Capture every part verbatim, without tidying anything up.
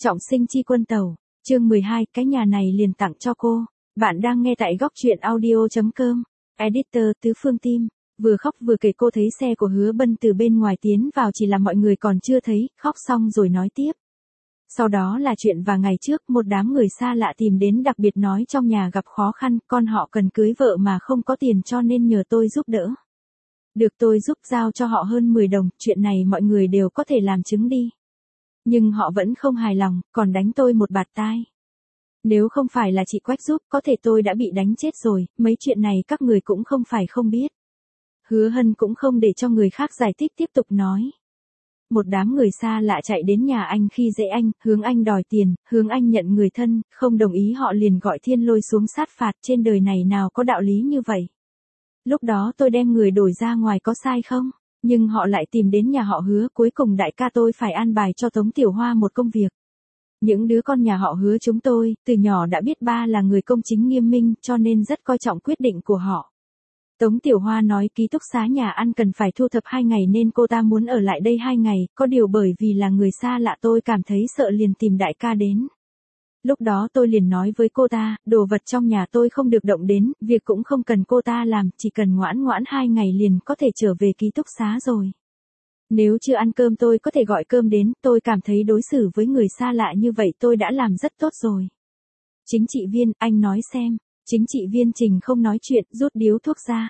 Trọng sinh chi quân tàu, chương mười hai, cái nhà này liền tặng cho cô. Bạn đang nghe tại góc truyện audio chấm com. Editor Tứ Phương Tim, vừa khóc vừa kể cô thấy xe của Hứa Bân từ bên ngoài tiến vào, chỉ là mọi người còn chưa thấy, khóc xong rồi nói tiếp. Sau đó là chuyện và ngày trước một đám người xa lạ tìm đến, đặc biệt nói trong nhà gặp khó khăn, con họ cần cưới vợ mà không có tiền cho nên nhờ tôi giúp đỡ. Được tôi giúp giao cho họ hơn mười đồng, chuyện này mọi người đều có thể làm chứng đi. Nhưng họ vẫn không hài lòng, còn đánh tôi một bạt tai. Nếu không phải là chị Quách giúp, có thể tôi đã bị đánh chết rồi, mấy chuyện này các người cũng không phải không biết. Hứa Hân cũng không để cho người khác giải thích, tiếp tục nói. Một đám người xa lạ chạy đến nhà anh khi dễ anh, hướng anh đòi tiền, hướng anh nhận người thân, không đồng ý họ liền gọi Thiên Lôi xuống sát phạt, trên đời này nào có đạo lý như vậy. Lúc đó tôi đem người đổi ra ngoài có sai không? Nhưng họ lại tìm đến nhà họ Hứa, cuối cùng đại ca tôi phải an bài cho Tống Tiểu Hoa một công việc. Những đứa con nhà họ Hứa chúng tôi, từ nhỏ đã biết ba là người công chính nghiêm minh, cho nên rất coi trọng quyết định của họ. Tống Tiểu Hoa nói ký túc xá nhà ăn cần phải thu thập hai ngày nên cô ta muốn ở lại đây hai ngày, có điều bởi vì là người xa lạ tôi cảm thấy sợ liền tìm đại ca đến. Lúc đó tôi liền nói với cô ta, đồ vật trong nhà tôi không được động đến, việc cũng không cần cô ta làm, chỉ cần ngoãn ngoãn hai ngày liền có thể trở về ký túc xá rồi. Nếu chưa ăn cơm tôi có thể gọi cơm đến, tôi cảm thấy đối xử với người xa lạ như vậy tôi đã làm rất tốt rồi. Chính trị viên, anh nói xem, chính trị viên Trình không nói chuyện, rút điếu thuốc ra.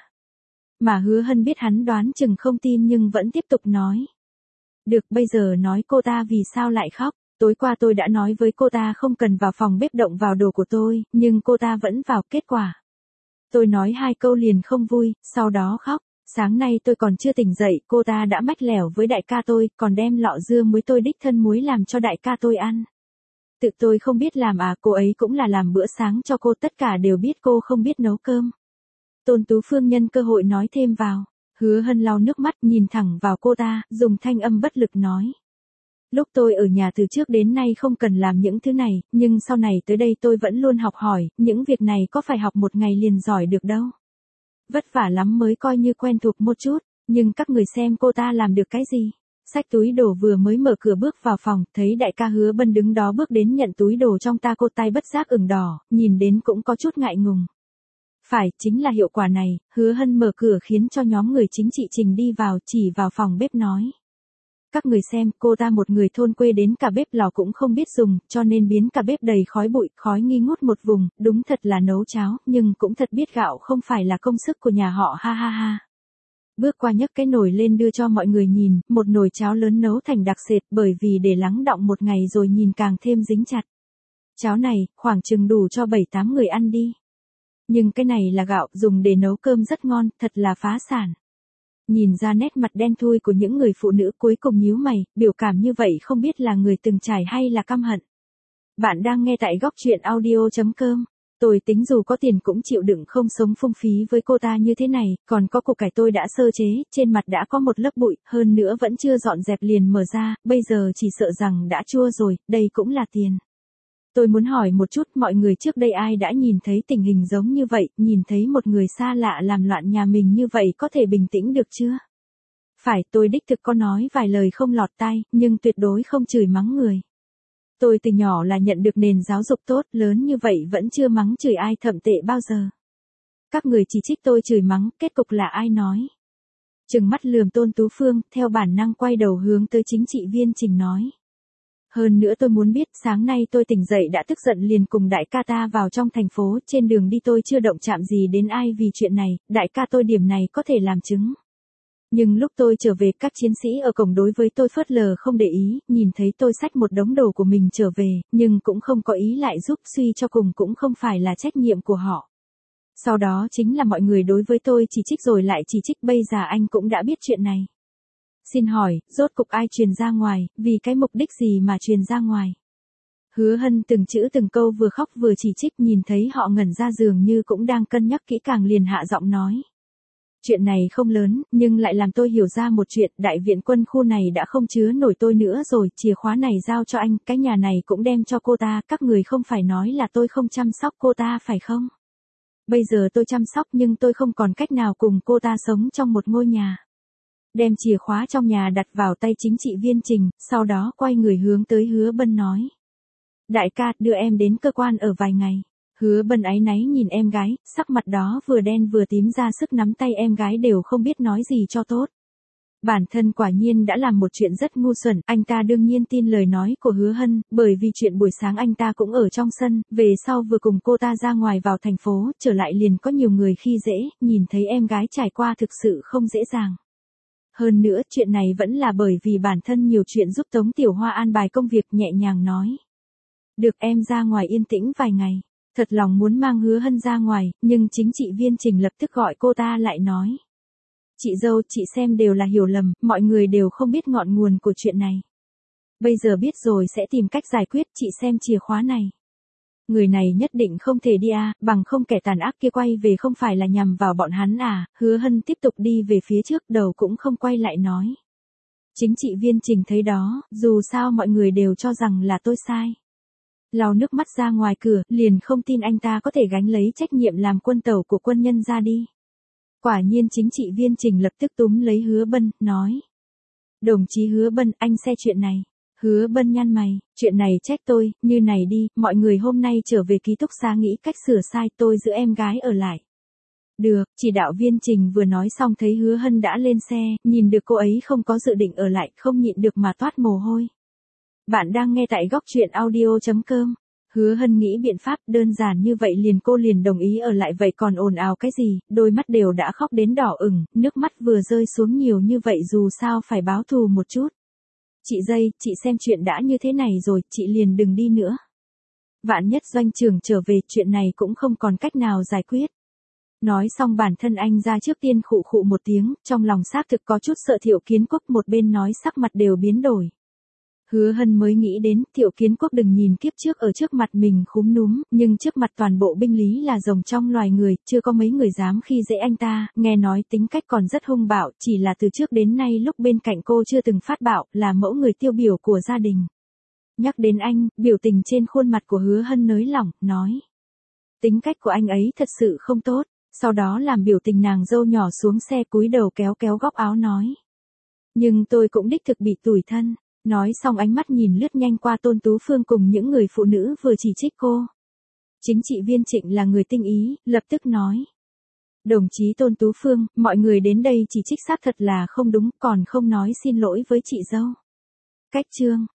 Mà Hứa Hân biết hắn đoán chừng không tin nhưng vẫn tiếp tục nói. Được, bây giờ nói cô ta vì sao lại khóc. Tối qua tôi đã nói với cô ta không cần vào phòng bếp động vào đồ của tôi, nhưng cô ta vẫn vào, kết quả. Tôi nói hai câu liền không vui, sau đó khóc. Sáng nay tôi còn chưa tỉnh dậy, cô ta đã mách lẻo với đại ca tôi, còn đem lọ dưa muối tôi đích thân muối làm cho đại ca tôi ăn. Tự tôi không biết làm à, cô ấy cũng là làm bữa sáng cho cô, tất cả đều biết cô không biết nấu cơm. Tôn Tú Phương nhân cơ hội nói thêm vào. Hứa Hân lau nước mắt nhìn thẳng vào cô ta, dùng thanh âm bất lực nói. Lúc tôi ở nhà từ trước đến nay không cần làm những thứ này, nhưng sau này tới đây tôi vẫn luôn học hỏi, những việc này có phải học một ngày liền giỏi được đâu. Vất vả lắm mới coi như quen thuộc một chút, nhưng các người xem cô ta làm được cái gì. Xách túi đồ vừa mới mở cửa bước vào phòng, thấy đại ca Hứa Bân đứng đó bước đến nhận túi đồ trong ta, cô tay bất giác ửng đỏ, nhìn đến cũng có chút ngại ngùng. Phải, chính là hiệu quả này, Hứa Hân mở cửa khiến cho nhóm người chính trị Trình đi vào, chỉ vào phòng bếp nói. Các người xem, cô ta một người thôn quê đến cả bếp lò cũng không biết dùng, cho nên biến cả bếp đầy khói bụi, khói nghi ngút một vùng, đúng thật là nấu cháo, nhưng cũng thật biết gạo không phải là công sức của nhà họ, ha ha ha. Bước qua nhấc cái nồi lên đưa cho mọi người nhìn, một nồi cháo lớn nấu thành đặc sệt, bởi vì để lắng đọng một ngày rồi nhìn càng thêm dính chặt. Cháo này, khoảng chừng đủ cho bảy tám người ăn đi. Nhưng cái này là gạo, dùng để nấu cơm rất ngon, thật là phá sản. Nhìn ra nét mặt đen thui của những người phụ nữ, cuối cùng nhíu mày, biểu cảm như vậy không biết là người từng trải hay là căm hận. Bạn đang nghe tại góc truyện audio chấm com. Tôi tính dù có tiền cũng chịu đựng không sống phung phí với cô ta như thế này, còn có củ cải tôi đã sơ chế, trên mặt đã có một lớp bụi, hơn nữa vẫn chưa dọn dẹp liền mở ra, bây giờ chỉ sợ rằng đã chua rồi, đây cũng là tiền. Tôi muốn hỏi một chút, mọi người trước đây ai đã nhìn thấy tình hình giống như vậy, nhìn thấy một người xa lạ làm loạn nhà mình như vậy có thể bình tĩnh được chưa? Phải, tôi đích thực có nói vài lời không lọt tai, nhưng tuyệt đối không chửi mắng người. Tôi từ nhỏ là nhận được nền giáo dục tốt, lớn như vậy vẫn chưa mắng chửi ai thậm tệ bao giờ. Các người chỉ trích tôi chửi mắng, kết cục là ai nói? Trừng mắt lườm Tôn Tú Phương, theo bản năng quay đầu hướng tới chính trị viên Trình nói. Hơn nữa tôi muốn biết, sáng nay tôi tỉnh dậy đã tức giận liền cùng đại ca ta vào trong thành phố, trên đường đi tôi chưa động chạm gì đến ai vì chuyện này, đại ca tôi điểm này có thể làm chứng. Nhưng lúc tôi trở về các chiến sĩ ở cổng đối với tôi phớt lờ không để ý, nhìn thấy tôi xách một đống đồ của mình trở về, nhưng cũng không có ý lại giúp, suy cho cùng cũng không phải là trách nhiệm của họ. Sau đó chính là mọi người đối với tôi chỉ trích rồi lại chỉ trích, bây giờ anh cũng đã biết chuyện này. Xin hỏi, rốt cục ai truyền ra ngoài, vì cái mục đích gì mà truyền ra ngoài? Hứa Hân từng chữ từng câu vừa khóc vừa chỉ trích, nhìn thấy họ ngẩn ra dường như cũng đang cân nhắc kỹ càng liền hạ giọng nói. Chuyện này không lớn, nhưng lại làm tôi hiểu ra một chuyện, đại viện quân khu này đã không chứa nổi tôi nữa rồi, chìa khóa này giao cho anh, cái nhà này cũng đem cho cô ta, các người không phải nói là tôi không chăm sóc cô ta phải không? Bây giờ tôi chăm sóc nhưng tôi không còn cách nào cùng cô ta sống trong một ngôi nhà. Đem chìa khóa trong nhà đặt vào tay chính trị viên Trình, sau đó quay người hướng tới Hứa Bân nói. Đại ca, đưa em đến cơ quan ở vài ngày. Hứa Bân áy náy nhìn em gái, sắc mặt đó vừa đen vừa tím ra sức nắm tay em gái đều không biết nói gì cho tốt. Bản thân quả nhiên đã làm một chuyện rất ngu xuẩn, anh ta đương nhiên tin lời nói của Hứa Hân, bởi vì chuyện buổi sáng anh ta cũng ở trong sân, về sau vừa cùng cô ta ra ngoài vào thành phố, trở lại liền có nhiều người khi dễ, nhìn thấy em gái trải qua thực sự không dễ dàng. Hơn nữa chuyện này vẫn là bởi vì bản thân nhiều chuyện giúp Tống Tiểu Hoa an bài công việc nhẹ nhàng nói. Được em ra ngoài yên tĩnh vài ngày. Thật lòng muốn mang Hứa Hân ra ngoài, nhưng chính trị viên Trình lập tức gọi cô ta lại nói. Chị dâu, chị xem đều là hiểu lầm, mọi người đều không biết ngọn nguồn của chuyện này. Bây giờ biết rồi sẽ tìm cách giải quyết, chị xem chìa khóa này. Người này nhất định không thể đi à, bằng không kẻ tàn ác kia quay về không phải là nhằm vào bọn hắn à, Hứa Hân tiếp tục đi về phía trước, đầu cũng không quay lại nói. Chính trị viên Trình thấy đó, dù sao mọi người đều cho rằng là tôi sai. Lau nước mắt ra ngoài cửa, liền không tin anh ta có thể gánh lấy trách nhiệm làm quân tẩu của quân nhân ra đi. Quả nhiên chính trị viên Trình lập tức túm lấy Hứa Bân, nói. Đồng chí Hứa Bân, anh xe chuyện này. Hứa Bân nhăn mày, chuyện này trách tôi, như này đi, mọi người hôm nay trở về ký túc xá nghĩ cách sửa sai, tôi giữ em gái ở lại. Được, chỉ đạo viên Trình vừa nói xong thấy Hứa Hân đã lên xe, nhìn được cô ấy không có dự định ở lại, không nhịn được mà toát mồ hôi. Bạn đang nghe tại góc truyện audio chấm com. Hứa Hân nghĩ biện pháp đơn giản như vậy liền cô liền đồng ý ở lại vậy còn ồn ào cái gì, đôi mắt đều đã khóc đến đỏ ửng, nước mắt vừa rơi xuống nhiều như vậy dù sao phải báo thù một chút. Chị dây, chị xem chuyện đã như thế này rồi, chị liền đừng đi nữa. Vạn nhất Doanh trưởng trở về, chuyện này cũng không còn cách nào giải quyết. Nói xong bản thân anh ra trước tiên khụ khụ một tiếng, trong lòng xác thực có chút sợ Thiệu Kiến Quốc, một bên nói sắc mặt đều biến đổi. Hứa Hân mới nghĩ đến, Thiệu Kiến Quốc đừng nhìn kiếp trước ở trước mặt mình khúm núm, nhưng trước mặt toàn bộ binh lý là rồng trong loài người, chưa có mấy người dám khi dễ anh ta, nghe nói tính cách còn rất hung bạo, chỉ là từ trước đến nay lúc bên cạnh cô chưa từng phát bạo, là mẫu người tiêu biểu của gia đình. Nhắc đến anh, biểu tình trên khuôn mặt của Hứa Hân nới lỏng, nói. Tính cách của anh ấy thật sự không tốt, sau đó làm biểu tình nàng dâu nhỏ xuống xe cúi đầu kéo kéo góc áo nói. Nhưng tôi cũng đích thực bị tủi thân. Nói xong ánh mắt nhìn lướt nhanh qua Tôn Tú Phương cùng những người phụ nữ vừa chỉ trích cô. Chính trị viên Trịnh là người tinh ý, lập tức nói. Đồng chí Tôn Tú Phương, mọi người đến đây chỉ trích xác thật là không đúng, còn không nói xin lỗi với chị dâu. Cách chương.